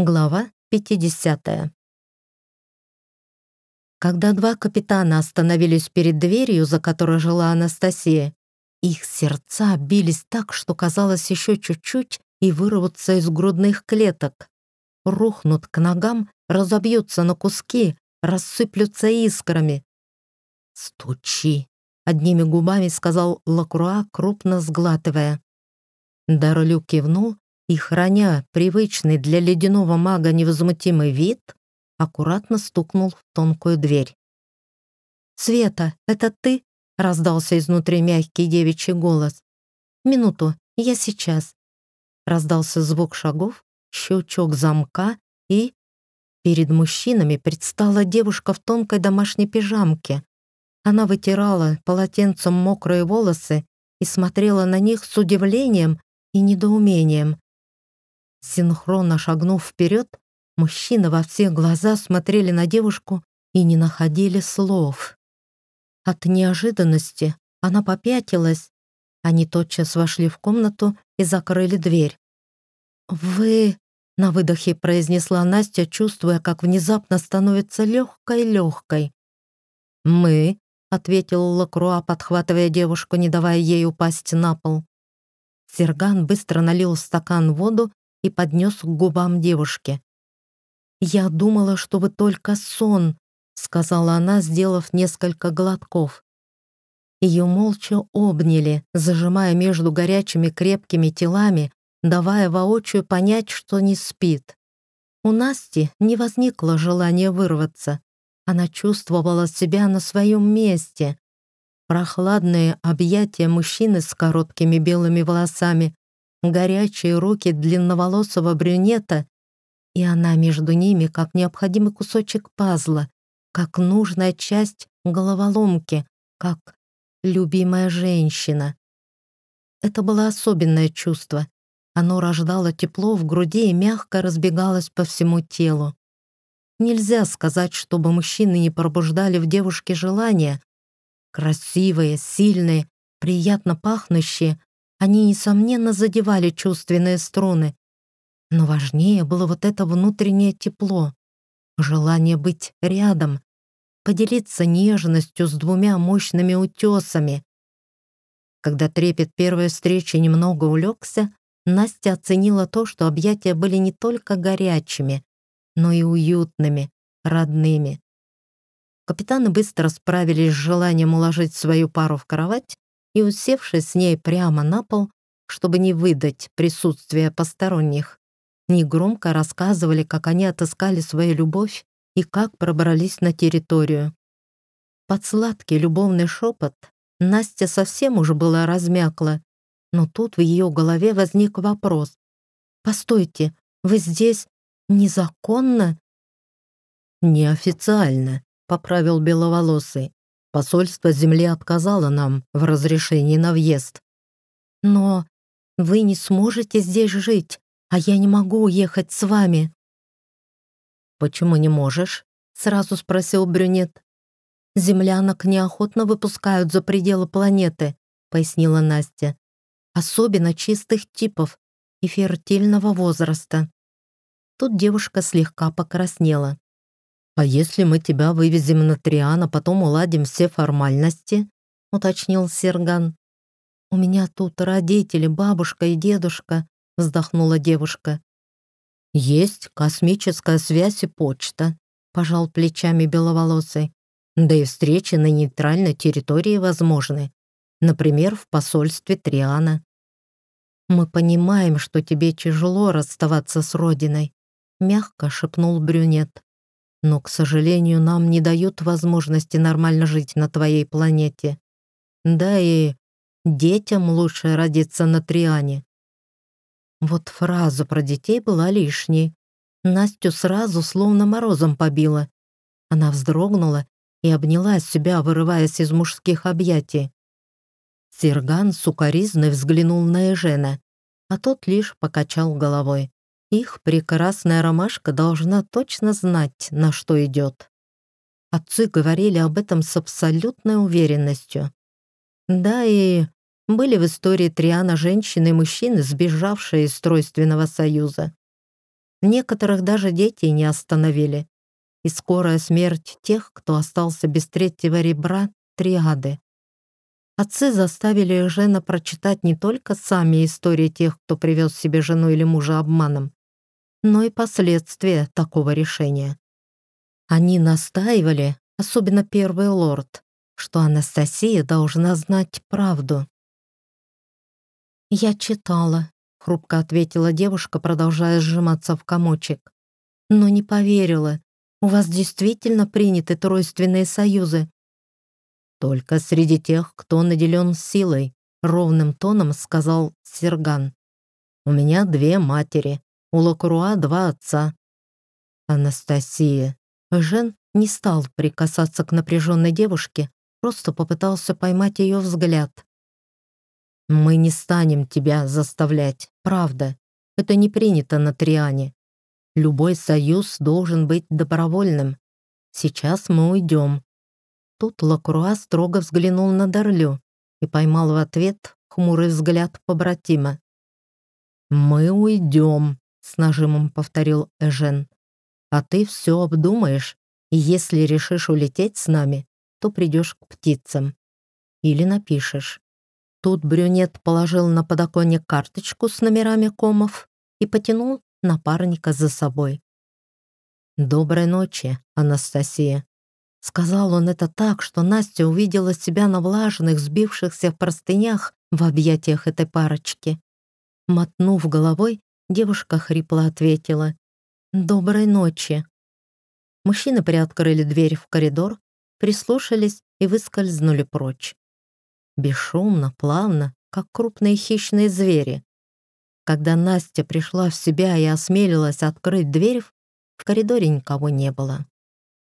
Глава 50. Когда два капитана остановились перед дверью, за которой жила Анастасия, их сердца бились так, что казалось еще чуть-чуть и вырвутся из грудных клеток. Рухнут к ногам, разобьются на куски, рассыплются искрами. «Стучи!» — одними губами сказал Лакруа, крупно сглатывая. Дарлю кивнул и, храня привычный для ледяного мага невозмутимый вид, аккуратно стукнул в тонкую дверь. «Света, это ты?» — раздался изнутри мягкий девичий голос. «Минуту, я сейчас». Раздался звук шагов, щелчок замка, и перед мужчинами предстала девушка в тонкой домашней пижамке. Она вытирала полотенцем мокрые волосы и смотрела на них с удивлением и недоумением. Синхронно шагнув вперед, мужчины во все глаза смотрели на девушку и не находили слов. От неожиданности она попятилась. Они тотчас вошли в комнату и закрыли дверь. «Вы...» — на выдохе произнесла Настя, чувствуя, как внезапно становится легкой-легкой. «Мы...» — ответил Лакруа, подхватывая девушку, не давая ей упасть на пол. Серган быстро налил в стакан воду и поднес к губам девушки. «Я думала, что вы только сон», — сказала она, сделав несколько глотков. Ее молча обняли, зажимая между горячими крепкими телами, давая воочию понять, что не спит. У Насти не возникло желания вырваться. Она чувствовала себя на своем месте. Прохладные объятия мужчины с короткими белыми волосами, горячие руки длинноволосого брюнета, и она между ними как необходимый кусочек пазла, как нужная часть головоломки, как любимая женщина. Это было особенное чувство. Оно рождало тепло в груди и мягко разбегалось по всему телу. Нельзя сказать, чтобы мужчины не пробуждали в девушке желания. Красивые, сильные, приятно пахнущие, они, несомненно, задевали чувственные струны. Но важнее было вот это внутреннее тепло, желание быть рядом, поделиться нежностью с двумя мощными утесами. Когда трепет первой встречи немного улегся, Настя оценила то, что объятия были не только горячими, но и уютными, родными. Капитаны быстро справились с желанием уложить свою пару в кровать и, усевшись с ней прямо на пол, чтобы не выдать присутствие посторонних, негромко рассказывали, как они отыскали свою любовь и как пробрались на территорию. Под сладкий любовный шепот Настя совсем уже была размякла, но тут в ее голове возник вопрос. «Постойте, вы здесь незаконно?» «Неофициально», — поправил беловолосый. «Посольство Земли отказало нам в разрешении на въезд». «Но вы не сможете здесь жить, а я не могу уехать с вами». «Почему не можешь?» — сразу спросил брюнет. «Землянок неохотно выпускают за пределы планеты», — пояснила Настя. «Особенно чистых типов и фертильного возраста». Тут девушка слегка покраснела. «А если мы тебя вывезем на Триан, а потом уладим все формальности?» — уточнил Серган. «У меня тут родители, бабушка и дедушка», — вздохнула девушка. «Есть космическая связь и почта», — пожал плечами беловолосый. «Да и встречи на нейтральной территории возможны. Например, в посольстве Триана». «Мы понимаем, что тебе тяжело расставаться с родиной», — мягко шепнул брюнет. «Но, к сожалению, нам не дают возможности нормально жить на твоей планете. Да и детям лучше родиться на Триане». Вот фраза про детей была лишней. Настю сразу словно морозом побила. Она вздрогнула и обняла себя, вырываясь из мужских объятий. Серган сукоризной взглянул на Эжена, а тот лишь покачал головой. Их прекрасная ромашка должна точно знать, на что идет. Отцы говорили об этом с абсолютной уверенностью. Да, и были в истории Триана женщины и мужчины, сбежавшие из тройственного союза. Некоторых даже дети не остановили. И скорая смерть тех, кто остался без третьего ребра, триады. Отцы заставили Эжена прочитать не только сами истории тех, кто привез себе жену или мужа обманом, но и последствия такого решения. Они настаивали, особенно первый лорд, что Анастасия должна знать правду. «Я читала», — хрупко ответила девушка, продолжая сжиматься в комочек. «Но не поверила. У вас действительно приняты тройственные союзы?» «Только среди тех, кто наделен силой», — ровным тоном сказал Серган. «У меня 2 матери, у Лакруа 2 отца». «Анастасия». Жен не стал прикасаться к напряженной девушке, просто попытался поймать ее взгляд. «Мы не станем тебя заставлять, правда. Это не принято на Триане. Любой союз должен быть добровольным. Сейчас мы уйдем». Тут Лакруа строго взглянул на Дарлю и поймал в ответ хмурый взгляд побратима. «Мы уйдем», — с нажимом повторил Эжен. «А ты все обдумаешь, и если решишь улететь с нами, то придешь к птицам. Или напишешь». Тут брюнет положил на подоконник карточку с номерами комов и потянул напарника за собой. «Доброй ночи, Анастасия», — сказал он это так, что Настя увидела себя на влажных, сбившихся в простынях в объятиях этой парочки. Мотнув головой, девушка хрипло ответила: «Доброй ночи». Мужчины приоткрыли дверь в коридор, прислушались и выскользнули прочь. Бесшумно, плавно, как крупные хищные звери. Когда Настя пришла в себя и осмелилась открыть дверь, в коридоре никого не было.